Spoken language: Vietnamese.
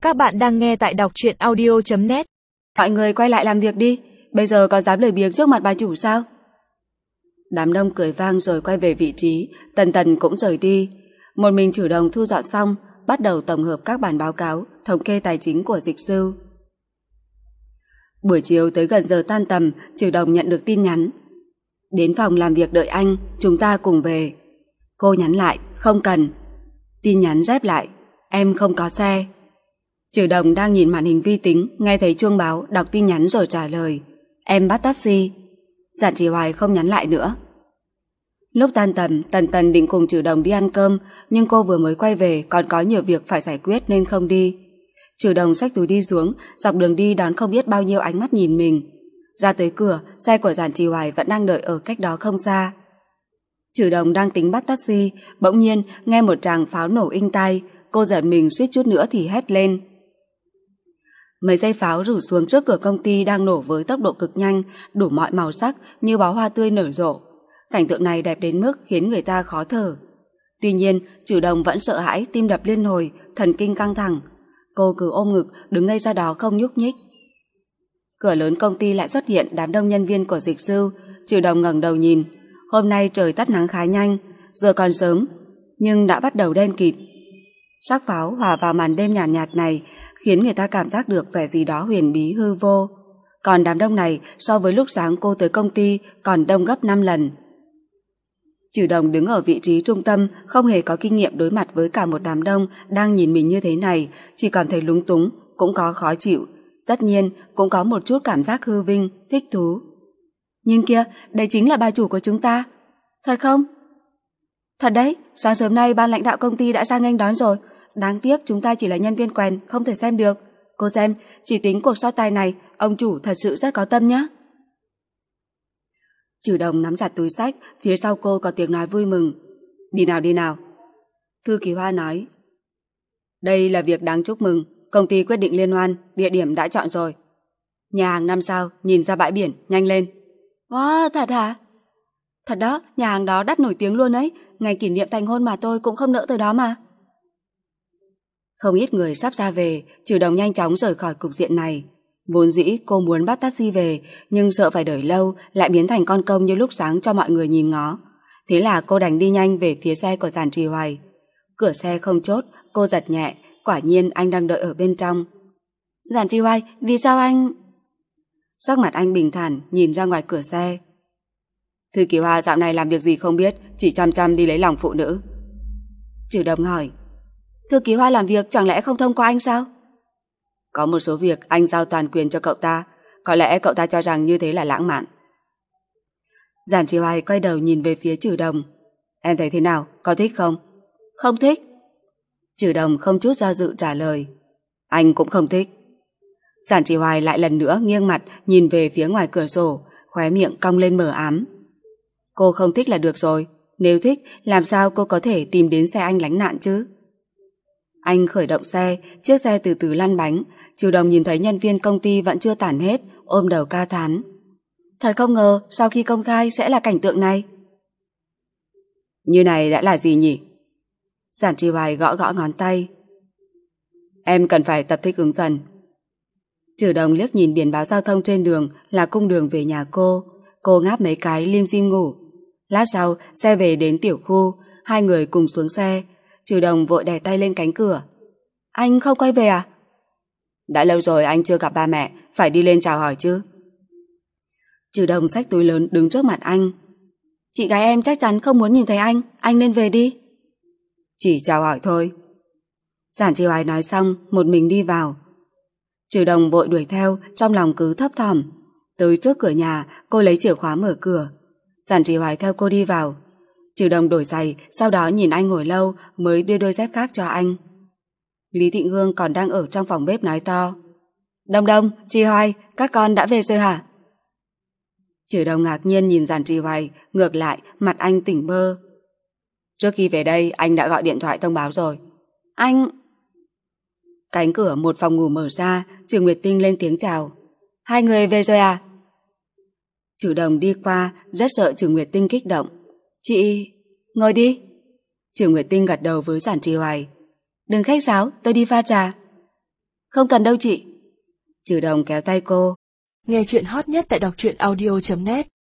Các bạn đang nghe tại đọc truyện audio.net. Mọi người quay lại làm việc đi. Bây giờ có dám lười biếng trước mặt bà chủ sao? Đám đông cười vang rồi quay về vị trí. Tần Tần cũng rời đi. Một mình Trử Đồng thu dọn xong, bắt đầu tổng hợp các bản báo cáo, thống kê tài chính của Dịch Sư. Buổi chiều tới gần giờ tan tầm, Trử Đồng nhận được tin nhắn: đến phòng làm việc đợi anh, chúng ta cùng về. Cô nhắn lại: không cần. Tin nhắn rép lại: em không có xe. Trử Đồng đang nhìn màn hình vi tính, nghe thấy chuông báo, đọc tin nhắn rồi trả lời: em bắt taxi. Giản Trì Hoài không nhắn lại nữa. Lúc tan tầm, Tần Tần định cùng Trử Đồng đi ăn cơm, nhưng cô vừa mới quay về còn có nhiều việc phải giải quyết nên không đi. Trử Đồng xách túi đi xuống, dọc đường đi đón không biết bao nhiêu ánh mắt nhìn mình. Ra tới cửa, xe của Giản Trì Hoài vẫn đang đợi ở cách đó không xa. Trử Đồng đang tính bắt taxi, bỗng nhiên nghe một tràng pháo nổ inh tai, cô giật mình suýt chút nữa thì hét lên. Mấy dây pháo rủ xuống trước cửa công ty đang nổ với tốc độ cực nhanh, đủ mọi màu sắc như bó hoa tươi nở rộ. Cảnh tượng này đẹp đến mức khiến người ta khó thở. Tuy nhiên, Trử Đồng vẫn sợ hãi, tim đập liên hồi, thần kinh căng thẳng. Cô cứ ôm ngực, đứng ngây ra đó không nhúc nhích. Cửa lớn công ty lại xuất hiện đám đông nhân viên của Dịch Sư. Trử Đồng ngẩng đầu nhìn. Hôm nay trời tắt nắng khá nhanh, giờ còn sớm, nhưng đã bắt đầu đen kịt. Sắc pháo hòa vào màn đêm nhàn nhạt này khiến người ta cảm giác được vẻ gì đó huyền bí hư vô. Còn đám đông này so với lúc sáng cô tới công ty còn đông gấp 5 lần. Trử Đồng đứng ở vị trí trung tâm, không hề có kinh nghiệm đối mặt với cả một đám đông đang nhìn mình như thế này, chỉ cảm thấy lúng túng, cũng có khó chịu, tất nhiên cũng có một chút cảm giác hư vinh, thích thú. Nhìn kia, đây chính là bà chủ của chúng ta. Thật không? Thật đấy, sáng sớm nay ban lãnh đạo công ty đã ra nghênh đón rồi. Đáng tiếc chúng ta chỉ là nhân viên quèn, không thể xem được. Cô xem, chỉ tính cuộc so tài này, ông chủ thật sự rất có tâm nhá. Trử Đồng nắm chặt túi xách, phía sau cô có tiếng nói vui mừng. Đi nào đi nào. Thư ký Hoa nói: đây là việc đáng chúc mừng, công ty quyết định liên hoan, địa điểm đã chọn rồi. Nhà hàng 5 sao, nhìn ra bãi biển, nhanh lên. Wow, thật hả? Thật đó, nhà hàng đó đắt nổi tiếng luôn ấy, ngày kỷ niệm thành hôn mà tôi cũng không nỡ tới đó mà. Không ít người sắp ra về, Trử Đồng nhanh chóng rời khỏi cục diện này. Vốn dĩ cô muốn bắt taxi về, nhưng sợ phải đợi lâu lại biến thành con công như lúc sáng cho mọi người nhìn ngó. Thế là cô đành đi nhanh về phía xe của Giản Trì Hoài. Cửa xe không chốt, cô giật nhẹ, quả nhiên anh đang đợi ở bên trong. Giản Trì Hoài, vì sao anh... Sắc mặt anh bình thản, nhìn ra ngoài cửa xe. Thư ký Hoa dạo này làm việc gì không biết, chỉ chăm chăm đi lấy lòng phụ nữ. Trử Đồng hỏi: Thư ký Hoa làm việc chẳng lẽ không thông qua anh sao? Có một số việc anh giao toàn quyền cho cậu ta, có lẽ cậu ta cho rằng như thế là lãng mạn. Giản Trì Hoài quay đầu nhìn về phía Trử Đồng. Em thấy thế nào, có thích không? Không thích. Trử Đồng không chút do dự trả lời. Anh cũng không thích. Giản Trì Hoài lại lần nữa nghiêng mặt nhìn về phía ngoài cửa sổ, khóe miệng cong lên mờ ám. Cô không thích là được rồi, nếu thích làm sao cô có thể tìm đến xe anh lánh nạn chứ? Anh khởi động xe, chiếc xe từ từ lăn bánh. Trử Đồng nhìn thấy nhân viên công ty vẫn chưa tản hết, ôm đầu ca thán. Thật không ngờ sau khi công khai sẽ là cảnh tượng này. Như này đã là gì nhỉ? Giản Trì Hoài gõ gõ ngón tay. Em cần phải tập thích ứng dần. Trử Đồng liếc nhìn biển báo giao thông trên đường là cung đường về nhà cô. Cô ngáp mấy cái lim dim ngủ. Lát sau xe về đến tiểu khu, hai người cùng xuống xe. Trử Đồng vội đè tay lên cánh cửa. Anh không quay về à? Đã lâu rồi anh chưa gặp ba mẹ, phải đi lên chào hỏi chứ. Trử Đồng xách túi lớn đứng trước mặt anh. Chị gái em chắc chắn không muốn nhìn thấy anh nên về đi. Chỉ chào hỏi thôi. Giản Trì Hoài nói xong, một mình đi vào. Trử Đồng vội đuổi theo, trong lòng cứ thấp thỏm. Tới trước cửa nhà, cô lấy chìa khóa mở cửa. Giản Trì Hoài theo cô đi vào. Trử Đồng đổi giày, sau đó nhìn anh ngồi lâu mới đưa đôi dép khác cho anh. Lý Thị Hương còn đang ở trong phòng bếp nói to. Đông Đông, Trì Hoài, các con đã về rồi hả? Trử Đồng ngạc nhiên nhìn Giản Trì Hoài, ngược lại mặt anh tỉnh bơ. Trước khi về đây anh đã gọi điện thoại thông báo rồi. Anh... Cánh cửa một phòng ngủ mở ra, Trừ Nguyệt Tinh lên tiếng chào. Hai người về rồi à? Trử Đồng đi qua, rất sợ Trừ Nguyệt Tinh kích động. Chị... ngồi đi. Trừ Nguyệt Tinh gật đầu với Giản Trì Hoài. Đừng khách sáo, tôi đi pha trà. Không cần đâu chị. Trừ Đồng kéo tay cô. Nghe chuyện hot nhất tại đọc truyện audio.net